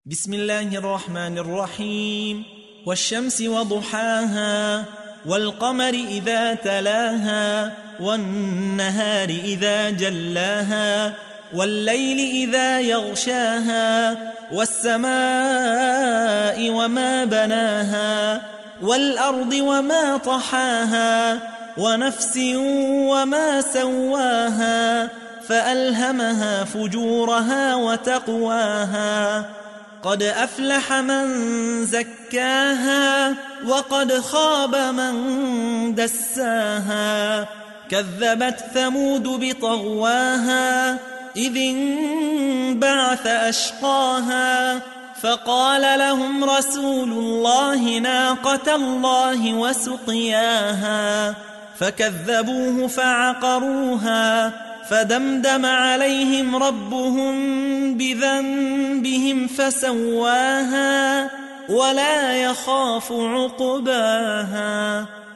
بسم الله الرحمن الرحيم. والشمس وضحاها والقمر إذا تلاها والنهار إذا جلاها والليل إذا يغشاها والسماء وما بناها والأرض وما طحاها ونفس وما سواها فألهمها فجورها وتقواها قد أفلح من زكاها وقد خاب من دساها كذبت ثمود بطغواها إذ انبعث أشقاها فقال لهم رسول الله ناقة الله وسقياها فكذبوه فعقروها فدمدم عليهم ربهم بذنبهم فسواها ولا يخاف عقباها.